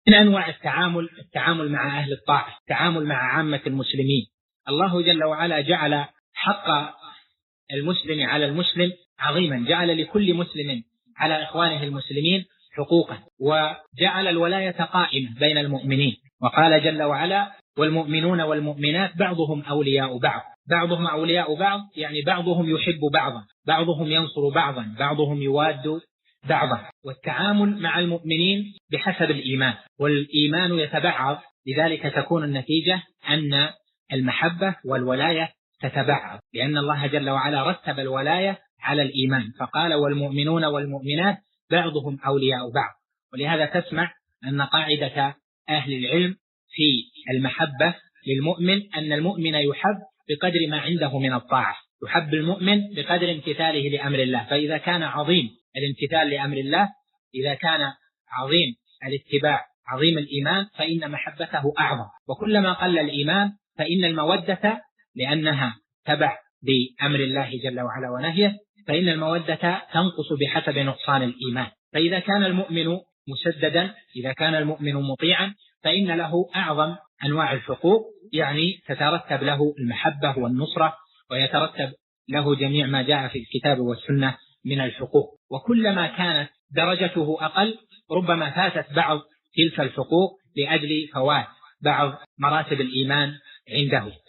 من أنواع التعامل مع أهل الطاعة، التعامل مع عامة المسلمين. الله جل وعلا جعل حق المسلم على المسلم عظيما، جعل لكل مسلم على إخوانه المسلمين حقوقا، وجعل الولاية قائمة بين المؤمنين، وقال جل وعلا: والمؤمنون والمؤمنات بعضهم أولياء بعض. بعضهم أولياء بعض يعني بعضهم يحب بعضا، بعضهم ينصر بعضا، بعضهم يواد بعضا. والتعامل مع المؤمنين بحسب الإيمان، والإيمان يتبعض، لذلك تكون النتيجة أن المحبة والولاية تتبعض، لأن الله جل وعلا رتب الولاية على الإيمان، فقال: والمؤمنون والمؤمنات بعضهم أولياء بعض. ولهذا تسمع أن قاعدة أهل العلم في المحبة للمؤمن أن المؤمن يحب بقدر ما عنده من الطاعة، يحب المؤمن بقدر امتثاله لأمر الله. فإذا كان عظيم الامتثال لأمر الله، إذا كان عظيم الاتباع، عظيم الإيمان، فإن محبته أعظم. وكلما قل الإيمان فإن المودة، لأنها تبع بأمر الله جل وعلا ونهيه، فإن المودة تنقص بحسب نقصان الإيمان. فإذا كان المؤمن مسددا، إذا كان المؤمن مطيعا، فإن له أعظم أنواع الحقوق، يعني تترتب له المحبة والنصرة، ويترتب له جميع ما جاء في الكتاب والسنة من الحقوق. وكلما كانت درجته أقل ربما فاتت بعض تلك الحقوق لأجل فوات بعض مراتب الإيمان عنده.